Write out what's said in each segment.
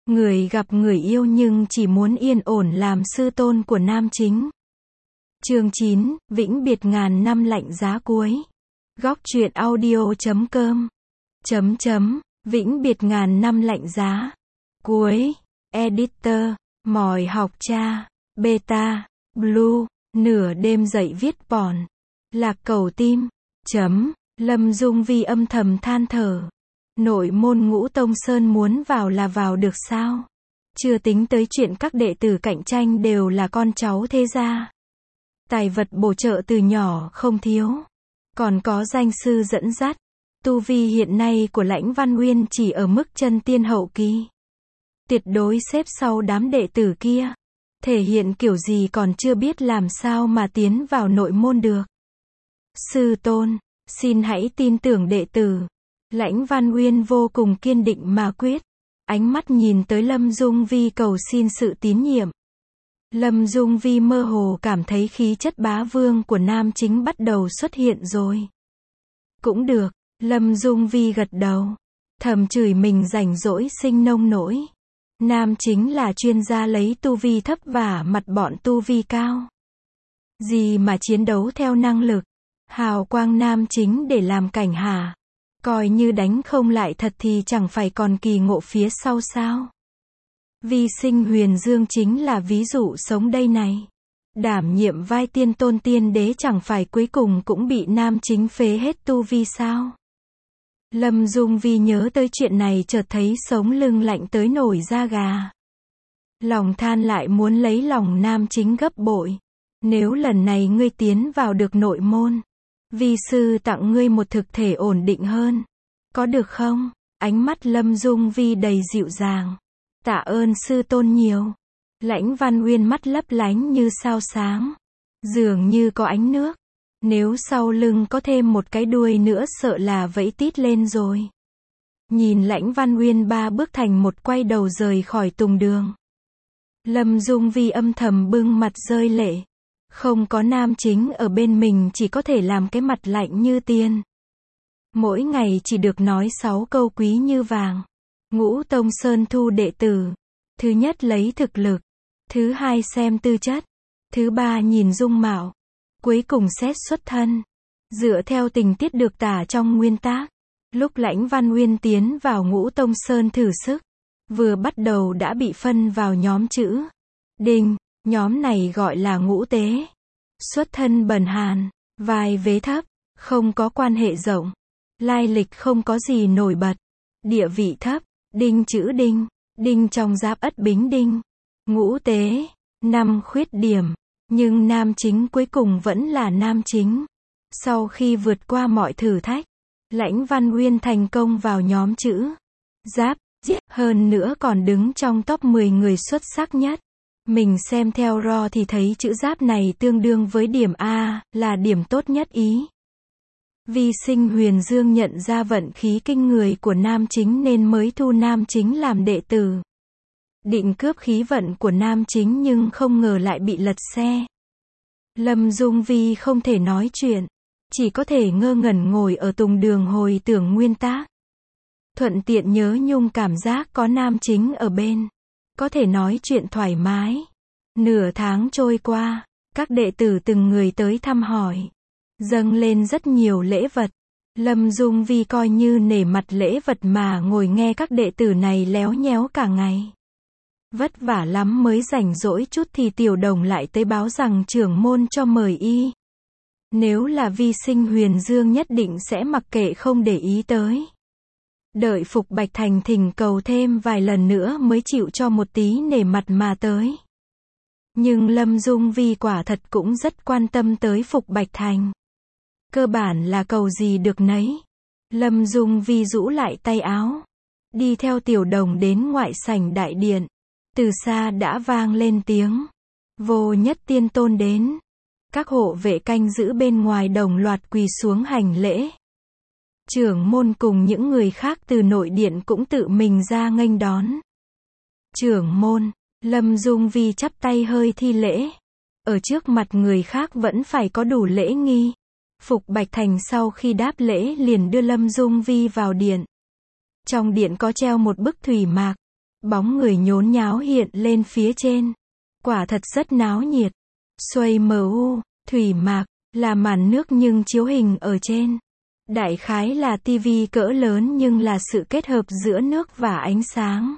Người gặp người yêu nhưng chỉ muốn yên ổn làm sư tôn của nam chính. Chương 9, vĩnh biệt ngàn năm lạnh giá cuối. Góc truyện audio.com. Vĩnh biệt ngàn năm lạnh giá cuối. Editor, mỏi học cha, beta, blue, nửa đêm dậy viết bòn. Lạc cầu tim. Lâm Dung Vi âm thầm than thở. Nội môn Ngũ Tông Sơn muốn vào là vào được sao? Chưa tính tới chuyện các đệ tử cạnh tranh đều là con cháu thế gia. Tài vật bổ trợ từ nhỏ không thiếu. Còn có danh sư dẫn dắt. Tu vi hiện nay của Lãnh Văn Uyên chỉ ở mức chân tiên hậu kỳ. Tuyệt đối xếp sau đám đệ tử kia. Thể hiện kiểu gì còn chưa biết làm sao mà tiến vào nội môn được. Sư tôn, xin hãy tin tưởng đệ tử. Lãnh Văn Uyên vô cùng kiên định mà quyết. Ánh mắt nhìn tới Lâm Dung Vi cầu xin sự tín nhiệm. Lâm Dung Vi mơ hồ cảm thấy khí chất bá vương của nam chính bắt đầu xuất hiện rồi. Cũng được, Lâm Dung Vi gật đầu. Thầm chửi mình rảnh rỗi sinh nông nỗi. Nam chính là chuyên gia lấy tu vi thấp và mặt bọn tu vi cao. Gì mà chiến đấu theo năng lực. Hào quang nam chính để làm cảnh hả? Coi như đánh không lại thật thì chẳng phải còn kỳ ngộ phía sau sao? Vi Sinh Huyền Dương chính là ví dụ sống đây này. Đảm nhiệm vai tiên tôn tiên đế chẳng phải cuối cùng cũng bị nam chính phế hết tu vi sao? Lâm Dung Vi nhớ tới chuyện này chợt thấy sống lưng lạnh tới nổi da gà. Lòng than lại muốn lấy lòng nam chính gấp bội. Nếu lần này ngươi tiến vào được nội môn, vi sư tặng ngươi một thực thể ổn định hơn. Có được không? Ánh mắt Lâm Dung Vi đầy dịu dàng. Tạ ơn sư tôn nhiều. Lãnh Văn Uyên mắt lấp lánh như sao sáng. Dường như có ánh nước. Nếu sau lưng có thêm một cái đuôi nữa sợ là vẫy tít lên rồi. Nhìn Lãnh Văn Uyên ba bước thành một quay đầu rời khỏi tùng đường. Lâm Dung Vi âm thầm bưng mặt rơi lệ. Không có nam chính ở bên mình chỉ có thể làm cái mặt lạnh như tiền. Mỗi ngày chỉ được nói 6 câu quý như vàng. Ngũ Tông Sơn thu đệ tử. Thứ nhất lấy thực lực. Thứ hai xem tư chất. Thứ ba nhìn dung mạo. Cuối cùng xét xuất thân. Dựa theo tình tiết được tả trong nguyên tác. Lúc Lãnh Văn Uyên tiến vào Ngũ Tông Sơn thử sức. Vừa bắt đầu đã bị phân vào nhóm chữ Đinh. Nhóm này gọi là ngũ tế. Xuất thân bần hàn. Vai vế thấp. Không có quan hệ rộng. Lai lịch không có gì nổi bật. Địa vị thấp. Đinh chữ đinh. Đinh trong giáp Ất Bính Đinh. Ngũ tế. 5 khuyết điểm. Nhưng nam chính cuối cùng vẫn là nam chính. Sau khi vượt qua mọi thử thách, Lãnh Văn Uyên thành công vào nhóm chữ Giáp. Hơn nữa còn đứng trong top 10 người xuất sắc nhất. Mình xem theo RO thì thấy chữ Giáp này tương đương với điểm A, là điểm tốt nhất ý. Vi Sinh Huyền Dương nhận ra vận khí kinh người của nam chính nên mới thu nam chính làm đệ tử. Định cướp khí vận của nam chính nhưng không ngờ lại bị lật xe. Lâm Dung Vi không thể nói chuyện. Chỉ có thể ngơ ngẩn ngồi ở tùng đường hồi tưởng nguyên tác. Thuận tiện nhớ nhung cảm giác có nam chính ở bên. Có thể nói chuyện thoải mái. Nửa tháng trôi qua, các đệ tử từng người tới thăm hỏi. Dâng lên rất nhiều lễ vật. Lâm Dung Vi coi như nể mặt lễ vật mà ngồi nghe các đệ tử này léo nhéo cả ngày. Vất vả lắm mới rảnh rỗi chút thì Tiểu Đồng lại tới báo rằng trưởng môn cho mời y. Nếu là Vi Sinh Huyền Dương nhất định sẽ mặc kệ không để ý tới. Đợi Phục Bạch Thành thỉnh cầu thêm vài lần nữa mới chịu cho một tí nể mặt mà tới. Nhưng Lâm Dung Vi quả thật cũng rất quan tâm tới Phục Bạch Thành. Cơ bản là cầu gì được nấy. Lâm Dung Vi rũ lại tay áo. Đi theo Tiểu Đồng đến ngoại sảnh đại điện. Từ xa đã vang lên tiếng. Vô Nhất Tiên Tôn đến. Các hộ vệ canh giữ bên ngoài đồng loạt quỳ xuống hành lễ. Trưởng môn cùng những người khác từ nội điện cũng tự mình ra nghênh đón. Trưởng môn, Lâm Dung Vi chắp tay hơi thi lễ. Ở trước mặt người khác vẫn phải có đủ lễ nghi. Phục Bạch Thành sau khi đáp lễ liền đưa Lâm Dung Vi vào điện. Trong điện có treo một bức thủy mạc. Bóng người nhốn nháo hiện lên phía trên. Quả thật rất náo nhiệt. Xoay MU, thủy mạc, là màn nước nhưng chiếu hình ở trên. Đại khái là tivi cỡ lớn nhưng là sự kết hợp giữa nước và ánh sáng.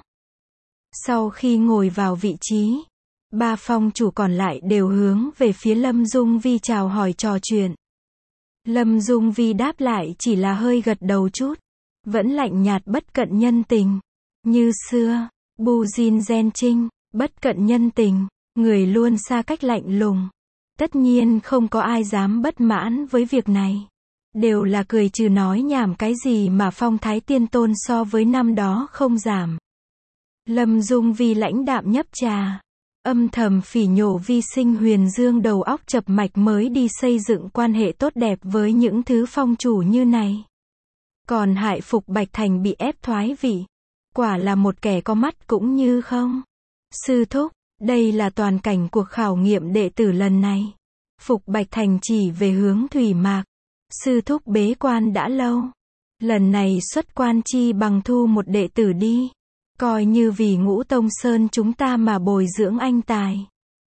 Sau khi ngồi vào vị trí, ba phong chủ còn lại đều hướng về phía Lâm Dung Vi chào hỏi trò chuyện. Lâm Dung Vi đáp lại chỉ là hơi gật đầu chút. Vẫn lạnh nhạt bất cận nhân tình. Như xưa, Bu Jin Gen Trinh, bất cận nhân tình, người luôn xa cách lạnh lùng. Tất nhiên không có ai dám bất mãn với việc này. Đều là cười trừ nói nhảm cái gì mà phong thái tiên tôn so với năm đó không giảm. Lâm Dung Vi lãnh đạm nhấp trà. Âm thầm phỉ nhổ Vi Sinh Huyền Dương đầu óc chập mạch mới đi xây dựng quan hệ tốt đẹp với những thứ phong chủ như này. Còn hại Phục Bạch Thành bị ép thoái vị. Quả là một kẻ có mắt cũng như không. Sư thúc, đây là toàn cảnh cuộc khảo nghiệm đệ tử lần này. Phục Bạch Thành chỉ về hướng thủy mạc. Sư thúc bế quan đã lâu. Lần này xuất quan chi bằng thu một đệ tử đi. Coi như vì Ngũ Tông Sơn chúng ta mà bồi dưỡng anh tài.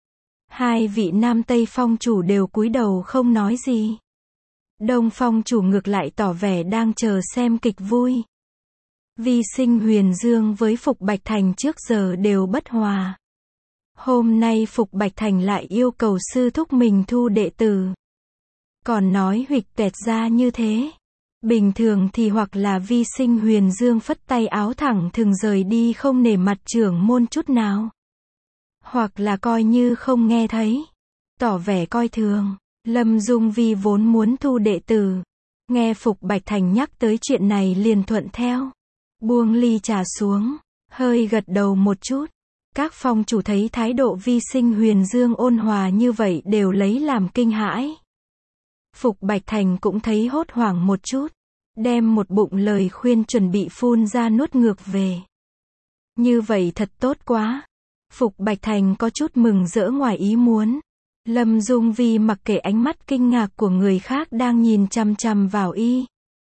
Hai vị Nam Tây phong chủ đều cúi đầu không nói gì. Đông phong chủ ngược lại tỏ vẻ đang chờ xem kịch vui. Vi Sinh Huyền Dương với Phục Bạch Thành trước giờ đều bất hòa. Hôm nay Phục Bạch Thành lại yêu cầu sư thúc mình thu đệ tử. Còn nói huỵch tẹt ra như thế. Bình thường thì hoặc là Vi Sinh Huyền Dương phất tay áo thẳng thừng rời đi không nể mặt trưởng môn chút nào. Hoặc là coi như không nghe thấy. Tỏ vẻ coi thường. Lâm Dung Vi vốn muốn thu đệ tử. Nghe Phục Bạch Thành nhắc tới chuyện này liền thuận theo. Buông ly trà xuống. Hơi gật đầu một chút. Các phong chủ thấy thái độ Vi Sinh Huyền Dương ôn hòa như vậy đều lấy làm kinh hãi. Phục Bạch Thành cũng thấy hốt hoảng một chút. Đem một bụng lời khuyên chuẩn bị phun ra nuốt ngược về. Như vậy thật tốt quá. Phục Bạch Thành có chút mừng rỡ ngoài ý muốn. Lâm Dung Vi mặc kệ ánh mắt kinh ngạc của người khác đang nhìn chằm chằm vào y.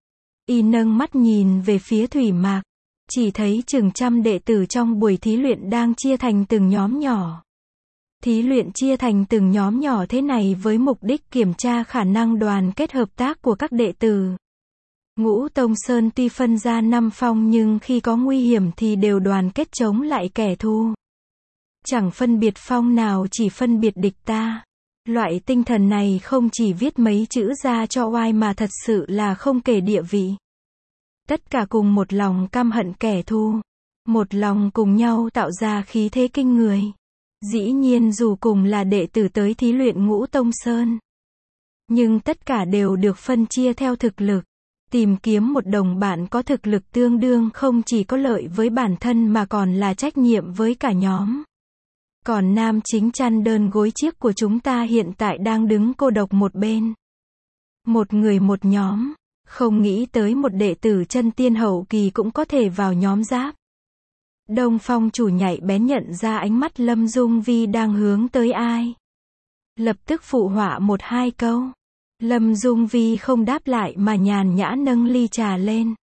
Y nâng mắt nhìn về phía thủy mạc. Chỉ thấy chừng trăm đệ tử trong buổi thí luyện đang chia thành từng nhóm nhỏ. Thí luyện chia thành từng nhóm nhỏ thế này với mục đích kiểm tra khả năng đoàn kết hợp tác của các đệ tử. Ngũ Tông Sơn tuy phân ra 5 phong nhưng khi có nguy hiểm thì đều đoàn kết chống lại kẻ thù. Chẳng phân biệt phong nào, chỉ phân biệt địch ta. Loại tinh thần này không chỉ viết mấy chữ ra cho oai mà thật sự là không kể địa vị. Tất cả cùng một lòng căm hận kẻ thù. Một lòng cùng nhau tạo ra khí thế kinh người. Dĩ nhiên dù cùng là đệ tử tới thí luyện Ngũ Tông Sơn. Nhưng tất cả đều được phân chia theo thực lực. Tìm kiếm một đồng bạn có thực lực tương đương không chỉ có lợi với bản thân mà còn là trách nhiệm với cả nhóm. Còn nam chính chăn đơn gối chiếc của chúng ta hiện tại đang đứng cô độc một bên. Một người một nhóm. Không nghĩ tới một đệ tử chân tiên hậu kỳ cũng có thể vào nhóm giáp. Đông phong chủ nhạy bén nhận ra ánh mắt Lâm Dung Vi đang hướng tới ai. Lập tức phụ họa một hai câu. Lâm Dung Vi không đáp lại mà nhàn nhã nâng ly trà lên.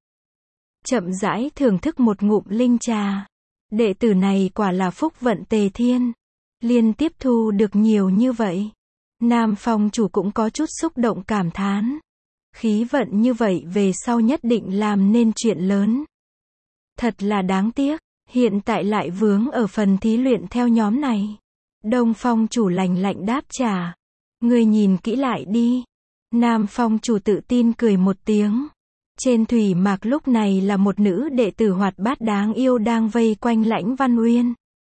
Chậm rãi thưởng thức một ngụm linh trà. Đệ tử này quả là phúc vận tề thiên. Liên tiếp thu được nhiều như vậy. Nam phong chủ cũng có chút xúc động cảm thán. Khí vận như vậy về sau nhất định làm nên chuyện lớn. Thật là đáng tiếc, hiện tại lại vướng ở phần thí luyện theo nhóm này. Đông phong chủ lạnh lạnh đáp trả. Ngươi nhìn kỹ lại đi. Nam phong chủ tự tin cười một tiếng. Trên thủy mạc lúc này là một nữ đệ tử hoạt bát đáng yêu đang vây quanh Lãnh Văn Uyên.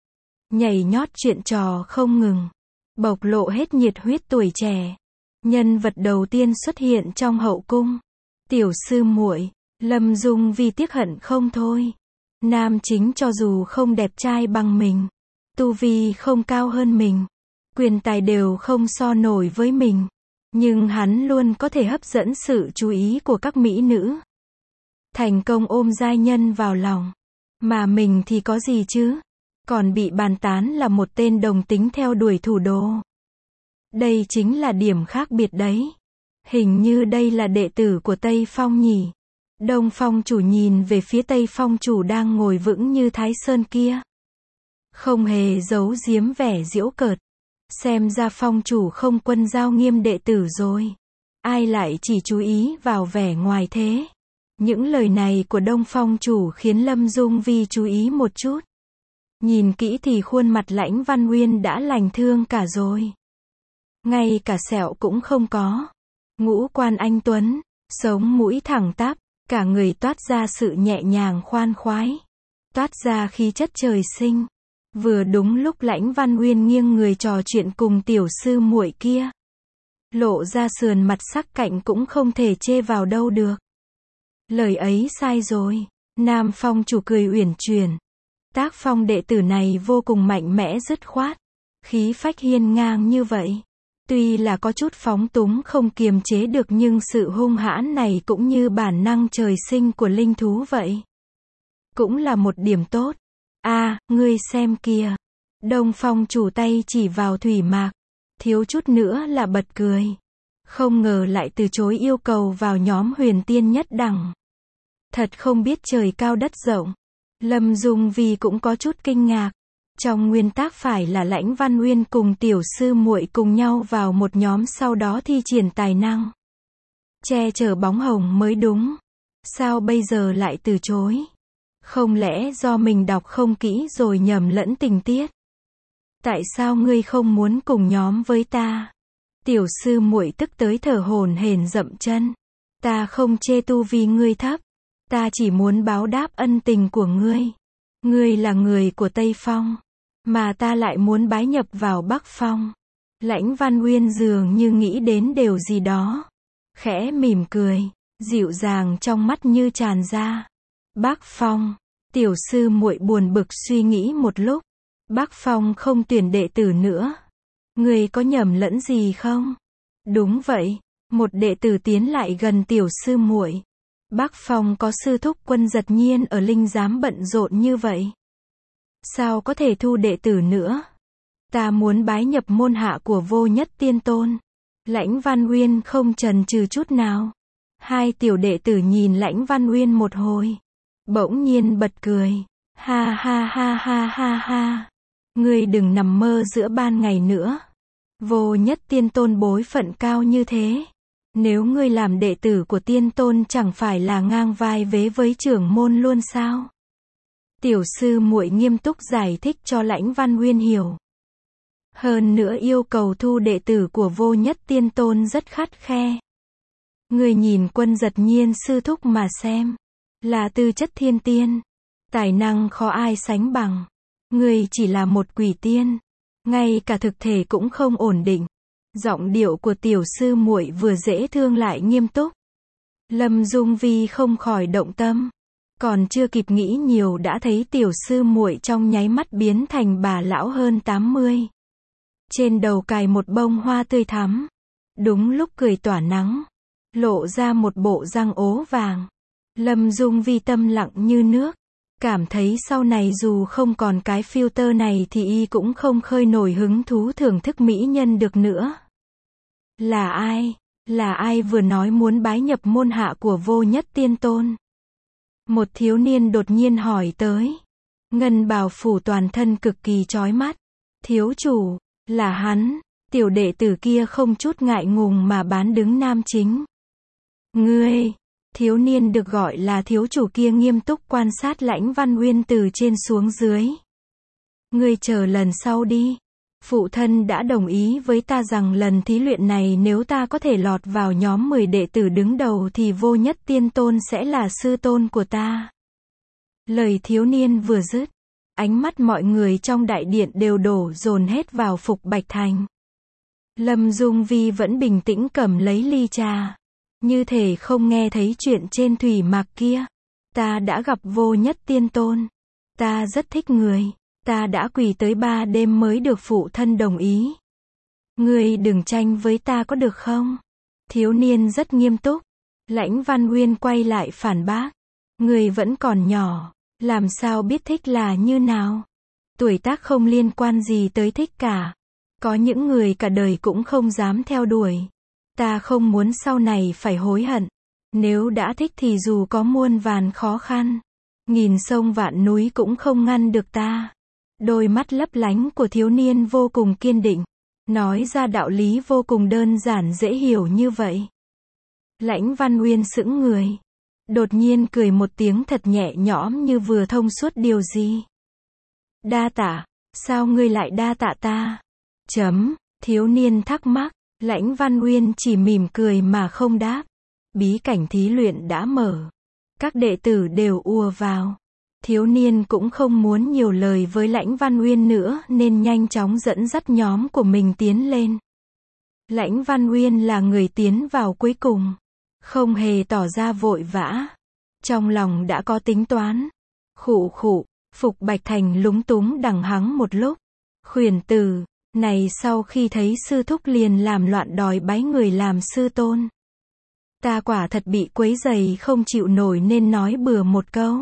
Nhảy nhót chuyện trò không ngừng. Bộc lộ hết nhiệt huyết tuổi trẻ. Nhân vật đầu tiên xuất hiện trong hậu cung. Tiểu sư muội, Lâm Dung Vi tiếc hận không thôi. Nam chính cho dù không đẹp trai bằng mình, tu vi không cao hơn mình, quyền tài đều không so nổi với mình, nhưng hắn luôn có thể hấp dẫn sự chú ý của các mỹ nữ. Thành công ôm giai nhân vào lòng. Mà mình thì có gì chứ? Còn bị bàn tán là một tên đồng tính theo đuổi thủ đô. Đây chính là điểm khác biệt đấy. Hình như đây là đệ tử của Tây Phong nhỉ? Đông Phong chủ nhìn về phía Tây Phong chủ đang ngồi vững như Thái Sơn kia. Không hề giấu giếm vẻ giễu cợt. Xem ra Phong chủ không quân giao nghiêm đệ tử rồi. Ai lại chỉ chú ý vào vẻ ngoài thế. Những lời này của Đông Phong chủ khiến Lâm Dung Vi chú ý một chút. Nhìn kỹ thì khuôn mặt Lãnh Văn Uyên đã lành thương cả rồi. Ngay cả sẹo cũng không có. Ngũ quan anh tuấn, sống mũi thẳng tắp, cả người toát ra sự nhẹ nhàng khoan khoái. Toát ra khí chất trời sinh. Vừa đúng lúc Lãnh Văn Uyên nghiêng người trò chuyện cùng tiểu sư muội kia. Lộ ra sườn mặt sắc cạnh cũng không thể chê vào đâu được. Lời ấy sai rồi. Nam Phong chủ cười uyển chuyển. Tác phong đệ tử này vô cùng mạnh mẽ dứt khoát. Khí phách hiên ngang như vậy. Tuy là có chút phóng túng không kiềm chế được nhưng sự hung hãn này cũng như bản năng trời sinh của linh thú vậy. Cũng là một điểm tốt. Ngươi xem kìa. Đông Phong chủ tay chỉ vào thủy mạc. Thiếu chút nữa là bật cười. Không ngờ lại từ chối yêu cầu vào nhóm huyền tiên nhất đẳng. Thật không biết trời cao đất rộng. Lâm Dung Vi cũng có chút kinh ngạc. Trong nguyên tắc phải là Lãnh Văn Uyên cùng tiểu sư muội cùng nhau vào một nhóm sau đó thi triển tài năng. Che chở bóng hồng mới đúng. Sao bây giờ lại từ chối? Không lẽ do mình đọc không kỹ rồi nhầm lẫn tình tiết? Tại sao ngươi không muốn cùng nhóm với ta? Tiểu sư muội tức tới thở hổn hển dậm chân. Ta không chê tu vi ngươi thấp. Ta chỉ muốn báo đáp ân tình của ngươi. Ngươi là người của Tây Phong. Mà ta lại muốn bái nhập vào Bắc Phong. Lãnh Văn Uyên dường như nghĩ đến điều gì đó. Khẽ mỉm cười. Dịu dàng trong mắt như tràn ra. Bắc Phong. Tiểu sư muội buồn bực suy nghĩ một lúc. Bắc Phong không tuyển đệ tử nữa. Ngươi có nhầm lẫn gì không? Đúng vậy. Một đệ tử tiến lại gần tiểu sư muội. Bắc Phong có sư thúc Quân Giật Nhiên ở linh giám bận rộn như vậy. Sao có thể thu đệ tử nữa? Ta muốn bái nhập môn hạ của Vô Nhất Tiên Tôn. Lãnh Văn Uyên không chần chừ chút nào. Hai tiểu đệ tử nhìn Lãnh Văn Uyên một hồi. Bỗng nhiên bật cười. Ha ha ha ha ha ha. Ngươi đừng nằm mơ giữa ban ngày nữa. Vô Nhất Tiên Tôn bối phận cao như thế. Nếu ngươi làm đệ tử của Tiên Tôn chẳng phải là ngang vai vế với trưởng môn luôn sao? Tiểu sư muội nghiêm túc giải thích cho Lãnh Văn Uyên hiểu. Hơn nữa yêu cầu thu đệ tử của Vô Nhất Tiên Tôn rất khắt khe. Ngươi nhìn Quân Giật Nhiên sư thúc mà xem. Là tư chất thiên tiên. Tài năng khó ai sánh bằng. Ngươi chỉ là một quỷ tiên. Ngay cả thực thể cũng không ổn định. Giọng điệu của tiểu sư muội vừa dễ thương lại nghiêm túc. Lâm Dung Vi không khỏi động tâm. Còn chưa kịp nghĩ nhiều đã thấy tiểu sư muội trong nháy mắt biến thành bà lão hơn 80. Trên đầu cài một bông hoa tươi thắm. Đúng lúc cười tỏa nắng. Lộ ra một bộ răng ố vàng. Lâm Dung Vi tâm lặng như nước. Cảm thấy sau này dù không còn cái filter này thì y cũng không khơi nổi hứng thú thưởng thức mỹ nhân được nữa. Là ai? Là ai vừa nói muốn bái nhập môn hạ của Vô Nhất Tiên Tôn? Một thiếu niên đột nhiên hỏi tới. Ngân bào phủ toàn thân cực kỳ chói mắt. Thiếu chủ, là hắn. Tiểu đệ tử kia không chút ngại ngùng mà bán đứng nam chính. Ngươi, thiếu niên được gọi là thiếu chủ kia nghiêm túc quan sát Lãnh Văn Uyên từ trên xuống dưới. Ngươi chờ lần sau đi. Phụ thân đã đồng ý với ta rằng lần thí luyện này nếu ta có thể lọt vào nhóm 10 đệ tử đứng đầu thì Vô Nhất Tiên Tôn sẽ là sư tôn của ta. Lời thiếu niên vừa dứt, ánh mắt mọi người trong đại điện đều đổ dồn hết vào Phục Bạch Thành. Lâm Dung Vi vẫn bình tĩnh cầm lấy ly trà. Như thể không nghe thấy chuyện trên thủy mạc kia. Ta đã gặp Vô Nhất Tiên Tôn. Ta rất thích người. Ta đã quỳ tới 3 đêm mới được phụ thân đồng ý. Ngươi đừng tranh với ta có được không? Thiếu niên rất nghiêm túc. Lãnh Văn Uyên quay lại phản bác. Ngươi vẫn còn nhỏ. Làm sao biết thích là như nào? Tuổi tác không liên quan gì tới thích cả. Có những người cả đời cũng không dám theo đuổi. Ta không muốn sau này phải hối hận. Nếu đã thích thì dù có muôn vàn khó khăn, nghìn sông vạn núi cũng không ngăn được ta. Đôi mắt lấp lánh của thiếu niên vô cùng kiên định, nói ra đạo lý vô cùng đơn giản dễ hiểu như vậy. Lãnh Văn Uyên sững người, đột nhiên cười một tiếng thật nhẹ nhõm như vừa thông suốt điều gì. Đa tạ, sao ngươi lại đa tạ ta? Thiếu niên thắc mắc, Lãnh Văn Uyên chỉ mỉm cười mà không đáp. Bí cảnh thí luyện đã mở. Các đệ tử đều ùa vào. Thiếu niên cũng không muốn nhiều lời với Lãnh Văn Uyên nữa nên nhanh chóng dẫn dắt nhóm của mình tiến lên. Lãnh Văn Uyên là người tiến vào cuối cùng, không hề tỏ ra vội vã. Trong lòng đã có tính toán. Khụ khụ, Phục Bạch Thành lúng túng đằng hắng một lúc. Khuyển tử, này sau khi thấy sư thúc liền làm loạn đòi bái người làm sư tôn. Ta quả thật bị quấy rầy không chịu nổi nên nói bừa một câu.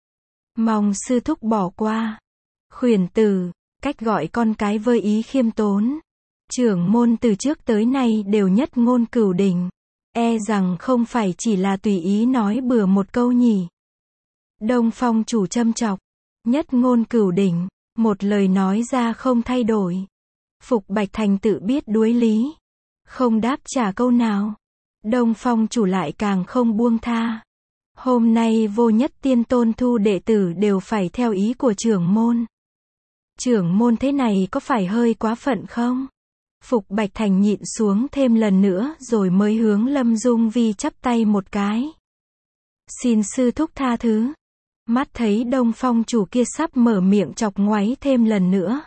Mong sư thúc bỏ qua. Khuyển tử, cách gọi con cái với ý khiêm tốn. Trưởng môn từ trước tới nay đều nhất ngôn cửu đỉnh. E rằng không phải chỉ là tùy ý nói bừa một câu nhỉ. Đông Phong chủ châm chọc. Nhất ngôn cửu đỉnh, một lời nói ra không thay đổi. Phục Bạch Thành tự biết đuối lý, không đáp trả câu nào. Đông Phong chủ lại càng không buông tha. Hôm nay Vô Nhất Tiên Tôn thu đệ tử đều phải theo ý của trưởng môn. Trưởng môn thế này có phải hơi quá phận không? Phục Bạch Thành nhịn xuống thêm lần nữa rồi mới hướng Lâm Dung Vi chắp tay một cái. Xin sư thúc tha thứ. Mắt thấy Đông Phong chủ kia sắp mở miệng chọc ngoáy thêm lần nữa.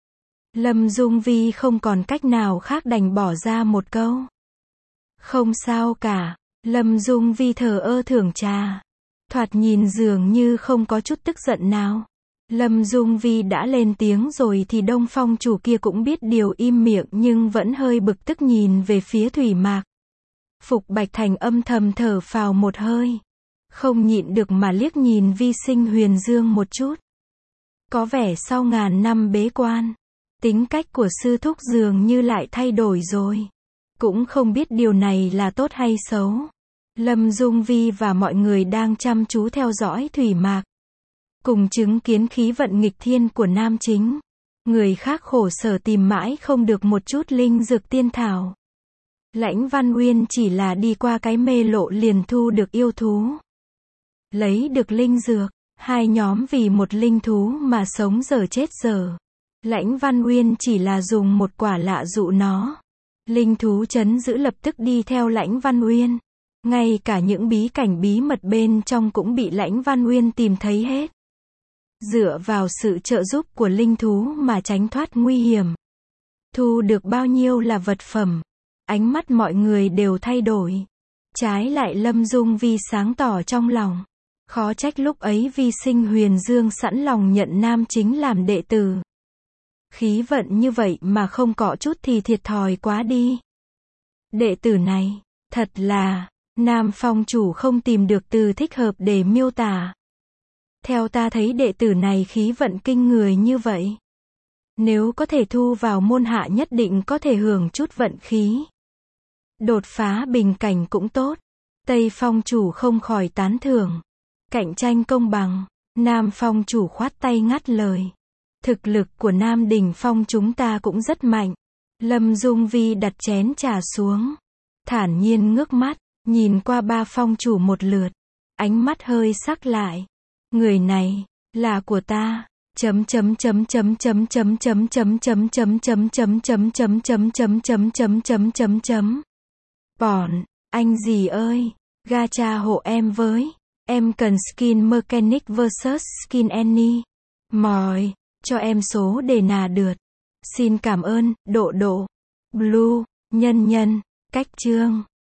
Lâm Dung Vi không còn cách nào khác đành bỏ ra một câu. Không sao cả. Lâm Dung Vi thờ ơ thưởng trà. Thoạt nhìn dường như không có chút tức giận nào. Lâm Dung Vi đã lên tiếng rồi thì Đông Phong chủ kia cũng biết điều im miệng nhưng vẫn hơi bực tức nhìn về phía Thủy Mạc. Phục Bạch Thành âm thầm thở phào một hơi. Không nhịn được mà liếc nhìn Vi Sinh Huyền Dương một chút. Có vẻ sau ngàn năm bế quan, tính cách của sư thúc dường như lại thay đổi rồi. Cũng không biết điều này là tốt hay xấu. Lâm Dung Vi và mọi người đang chăm chú theo dõi Thủy Mạc. Cùng chứng kiến khí vận nghịch thiên của nam chính. Người khác khổ sở tìm mãi không được một chút linh dược tiên thảo. Lãnh Văn Uyên chỉ là đi qua cái mê lộ liền thu được yêu thú. Lấy được linh dược, hai nhóm vì một linh thú mà sống dở chết dở. Lãnh Văn Uyên chỉ là dùng một quả lạ dụ nó. Linh thú trấn giữ lập tức đi theo Lãnh Văn Uyên. Ngay cả những bí cảnh bí mật bên trong cũng bị Lãnh Văn Uyên tìm thấy hết. Dựa vào sự trợ giúp của linh thú mà tránh thoát nguy hiểm. Thu được bao nhiêu là vật phẩm. Ánh mắt mọi người đều thay đổi. Trái lại Lâm Dung Vi sáng tỏ trong lòng. Khó trách lúc ấy Vi Sinh Huyền Dương sẵn lòng nhận nam chính làm đệ tử. Khí vận như vậy mà không có chút thì thiệt thòi quá đi. Đệ tử này, thật là, Nam Phong chủ không tìm được từ thích hợp để miêu tả. Theo ta thấy đệ tử này khí vận kinh người như vậy. Nếu có thể thu vào môn hạ nhất định có thể hưởng chút vận khí. Đột phá bình cảnh cũng tốt. Tây Phong chủ không khỏi tán thưởng. Cạnh tranh công bằng. Nam Phong chủ khoát tay ngắt lời. Thực lực của Nam Đỉnh Phong chúng ta cũng rất mạnh. Lâm Dung Vi đặt chén trà xuống. Thản nhiên ngước mắt, nhìn qua ba phong chủ một lượt. Ánh mắt hơi sắc lại. Người này, là của ta. Bọn, anh gì ơi, gacha hộ em với. Em cần skin mechanic vs skin any. Mỏi, cho em số đề nà đượt. Xin cảm ơn, Độ Độ. Blue, Nhân Nhân, Cách Chương.